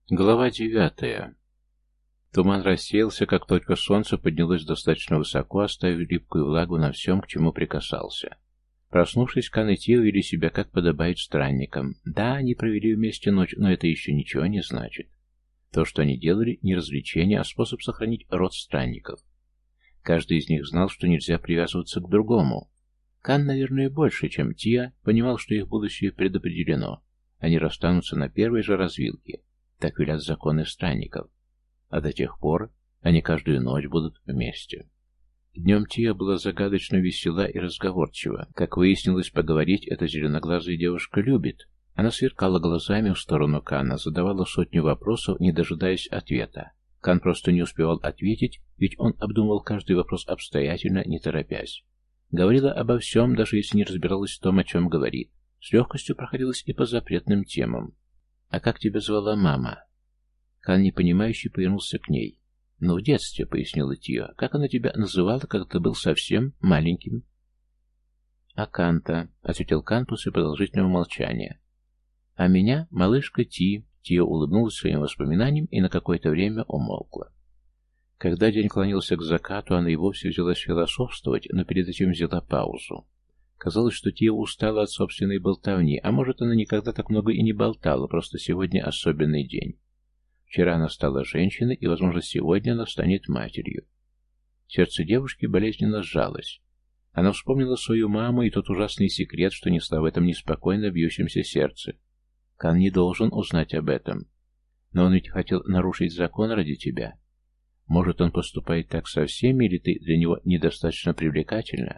Глава 9. Туман рассеялся, как только солнце поднялось достаточно высоко, оставив липкую влагу на всем, к чему прикасался. Проснувшись, Кан и Тио вели себя, как подобает странникам. Да, они провели вместе ночь, но это еще ничего не значит. То, что они делали, не развлечение, а способ сохранить род странников. Каждый из них знал, что нельзя привязываться к другому. Кан, наверное, больше, чем Тио, понимал, что их будущее предопределено. Они расстанутся на первой же развилке. Так велят законы странников. А до тех пор они каждую ночь будут вместе. Днем Тия была загадочно весела и разговорчива. Как выяснилось, поговорить эта зеленоглазая девушка любит. Она сверкала глазами в сторону Кана, задавала сотню вопросов, не дожидаясь ответа. Кан просто не успевал ответить, ведь он обдумывал каждый вопрос обстоятельно, не торопясь. Говорила обо всем, даже если не разбиралась в том, о чем говорит. С легкостью проходилась и по запретным темам. «А как тебя звала мама?» Кан, непонимающе, повернулся к ней. «Ну, в детстве», — пояснила Тио. «Как она тебя называла, когда ты был совсем маленьким?» «Аканта», — ответил Кан после продолжительного молчания. «А меня малышка Ти». Тио улыбнулась своим воспоминаниям и на какое-то время умолкла. Когда день клонился к закату, она и вовсе взялась философствовать, но перед этим взяла паузу. Казалось, что Тия устала от собственной болтовни, а может, она никогда так много и не болтала, просто сегодня особенный день. Вчера она стала женщиной, и, возможно, сегодня она станет матерью. Сердце девушки болезненно сжалось. Она вспомнила свою маму и тот ужасный секрет, что несла в этом неспокойно бьющемся сердце. Кан не должен узнать об этом. Но он ведь хотел нарушить закон ради тебя. Может, он поступает так со всеми, или ты для него недостаточно привлекательна?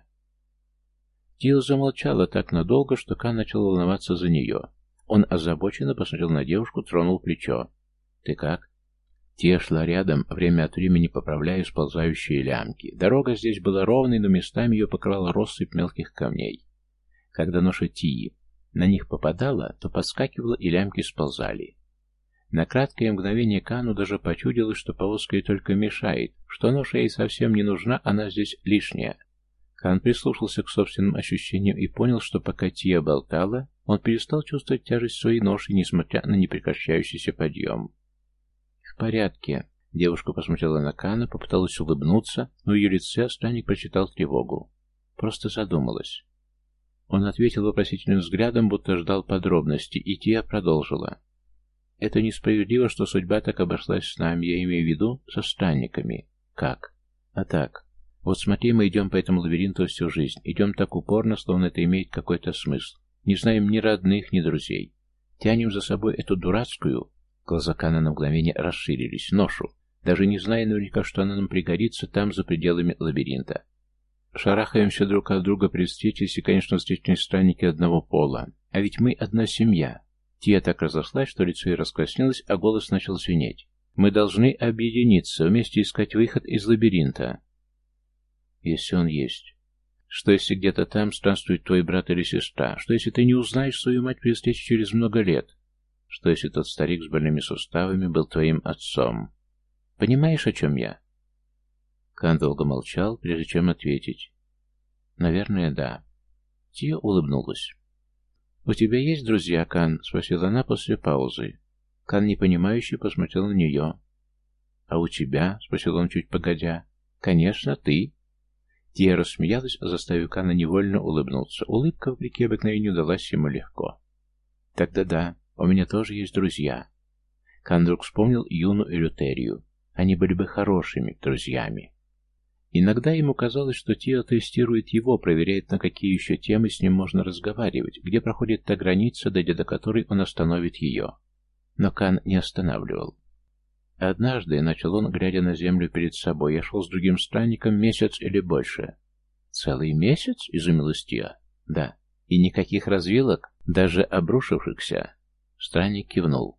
Тио замолчала так надолго, что Кан начал волноваться за нее. Он озабоченно посмотрел на девушку, тронул плечо. «Ты как?» Тио шла рядом, время от времени поправляя сползающие лямки. Дорога здесь была ровной, но местами ее покрывала россыпь мелких камней. Когда ноша Тии на них попадала, то подскакивала и лямки сползали. На краткое мгновение Кану даже почудилось, что повозка ей только мешает, что ноша ей совсем не нужна, она здесь лишняя. Кан прислушался к собственным ощущениям и понял, что пока Тия болтала, он перестал чувствовать тяжесть своей ноши, несмотря на непрекращающийся подъем. «В порядке». Девушка посмотрела на Кана, попыталась улыбнуться, но в ее лице странник прочитал тревогу. Просто задумалась. Он ответил вопросительным взглядом, будто ждал подробностей, и Тия продолжила. «Это несправедливо, что судьба так обошлась с нами, я имею в виду со странниками». «Как?» «А так. Вот смотри, мы идем по этому лабиринту всю жизнь. Идем так упорно, словно это имеет какой-то смысл. Не знаем ни родных, ни друзей. Тянем за собой эту дурацкую...» Глаза Кана на мгновение расширились. «Ношу. Даже не зная наверняка, что она нам пригодится там, за пределами лабиринта. Шарахаемся друг от друга при встрече, если, конечно, встречные странники одного пола. А ведь мы одна семья». Тия так разошлась, что лицо ей раскраснелось, а голос начал звенеть. «Мы должны объединиться, вместе искать выход из лабиринта». «Если он есть. Что, если где-то там странствует твой брат или сестра? Что, если ты не узнаешь свою мать при встрече через много лет? Что, если тот старик с больными суставами был твоим отцом? Понимаешь, о чем я?» Кан долго молчал, прежде чем ответить. «Наверное, да». Тия улыбнулась. «У тебя есть друзья, Кан?» — спросила она после паузы. Кан, непонимающе, посмотрел на нее. «А у тебя?» — спросил он чуть погодя. «Конечно, ты». Тия рассмеялась, заставив Кана невольно улыбнуться. Улыбка, вопреки обыкновению, далась ему легко. «Тогда да, у меня тоже есть друзья». Кан вдруг вспомнил Юну и Лютерию. Они были бы хорошими друзьями. Иногда ему казалось, что Тио тестирует его, проверяет, на какие еще темы с ним можно разговаривать, где проходит та граница, дойдя до которой он остановит ее. Но Кан не останавливал. «Однажды», — начал он, глядя на землю перед собой, — «я шел с другим странником месяц или больше». «Целый месяц?» — изумилась Тио. «Да. И никаких развилок, даже обрушившихся». Странник кивнул.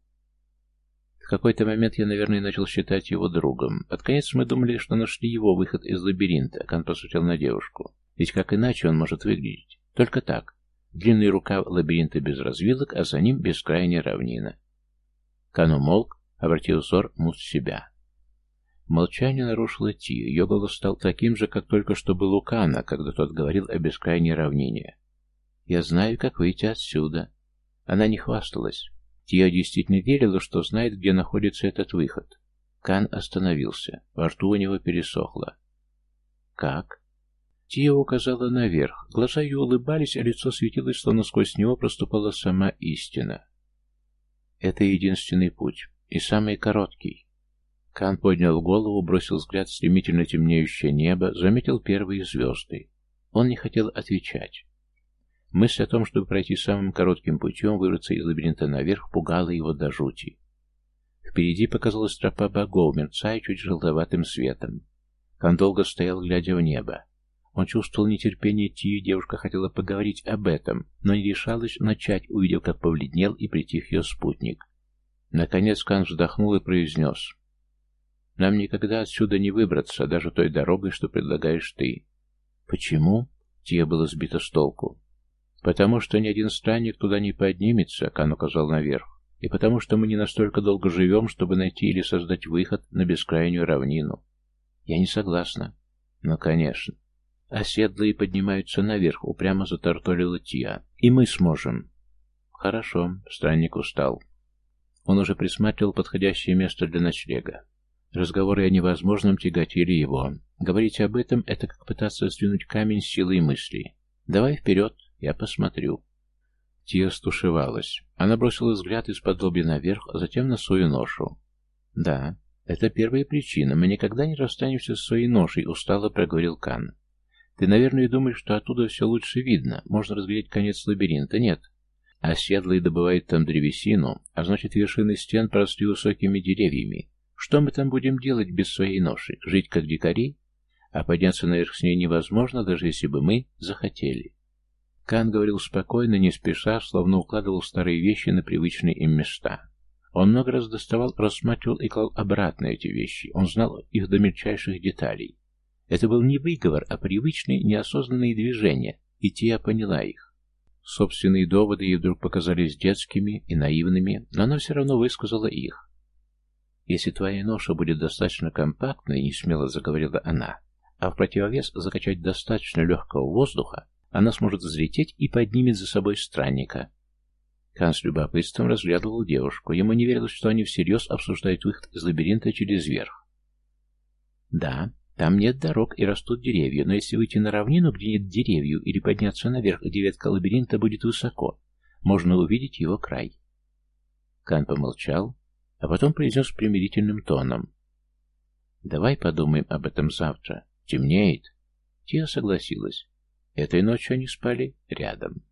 В какой-то момент я, наверное, начал считать его другом. Под конец мы думали, что нашли его выход из лабиринта. Кан посмотрел на девушку. Ведь как иначе он может выглядеть? Только так. Длинный рукав лабиринта без развилок, а за ним бескрайняя равнина. Кан умолк, обратил взор в себя. Молчание нарушило Ти. Ее голос стал таким же, как только что был у Кана, когда тот говорил о бескрайней равнине. «Я знаю, как выйти отсюда». Она не хвасталась. Тия действительно верила, что знает, где находится этот выход. Кан остановился. Во рту у него пересохло. «Как?» Тия указала наверх. Глаза ее улыбались, а лицо светилось, словно сквозь него проступала сама истина. «Это единственный путь. И самый короткий». Кан поднял голову, бросил взгляд в стремительно темнеющее небо, заметил первые звезды. Он не хотел отвечать. Мысль о том, чтобы пройти самым коротким путем, выбраться из лабиринта наверх, пугала его до жути. Впереди показалась тропа богов, мерцая чуть желтоватым светом. Кан долго стоял, глядя в небо. Он чувствовал нетерпение Тии, девушка хотела поговорить об этом, но не решалась начать, увидев, как побледнел и притих ее спутник. Наконец Кан вздохнул и произнес: «Нам никогда отсюда не выбраться, даже той дорогой, что предлагаешь ты». «Почему?» — Тия была сбита с толку. «Потому что ни один странник туда не поднимется», — Кан указал наверх, «и потому что мы не настолько долго живем, чтобы найти или создать выход на бескрайнюю равнину». «Я не согласна». «Ну, конечно». «Оседлые поднимаются наверх», — упрямо затартолила Тия. «И мы сможем». «Хорошо», — странник устал. Он уже присматривал подходящее место для ночлега. Разговоры о невозможном тяготили его. Говорить об этом — это как пытаться сдвинуть камень с силой мысли. «Давай вперед, я посмотрю». Тия стушевалась. Она бросила взгляд из-под лобья наверх, а затем на свою ношу. «Да, это первая причина. Мы никогда не расстанемся с своей ношей», — устало проговорил Кан. «Ты, наверное, думаешь, что оттуда все лучше видно. Можно разглядеть конец лабиринта. Нет. Оседлые добывают там древесину, а значит, вершины стен поросли высокими деревьями. Что мы там будем делать без своей ноши? Жить как дикари? А подняться наверх с ней невозможно, даже если бы мы захотели». Кан говорил спокойно, не спеша, словно укладывал старые вещи на привычные им места. Он много раз доставал, рассматривал и клал обратно эти вещи. Он знал их до мельчайших деталей. Это был не выговор, а привычные, неосознанные движения, и Тия поняла их. Собственные доводы ей вдруг показались детскими и наивными, но она все равно высказала их. «Если твоя ноша будет достаточно компактной, — несмело заговорила она, — а в противовес закачать достаточно легкого воздуха, она сможет взлететь и поднимет за собой странника». Кан с любопытством разглядывал девушку. Ему не верилось, что они всерьез обсуждают выход из лабиринта через верх. «Да, там нет дорог и растут деревья, но если выйти на равнину, где нет деревьев, или подняться наверх, где ветка лабиринта будет высоко, можно увидеть его край». Кан помолчал, а потом произнес примирительным тоном: «Давай подумаем об этом завтра. Темнеет». Тия согласилась. Этой ночью они спали рядом.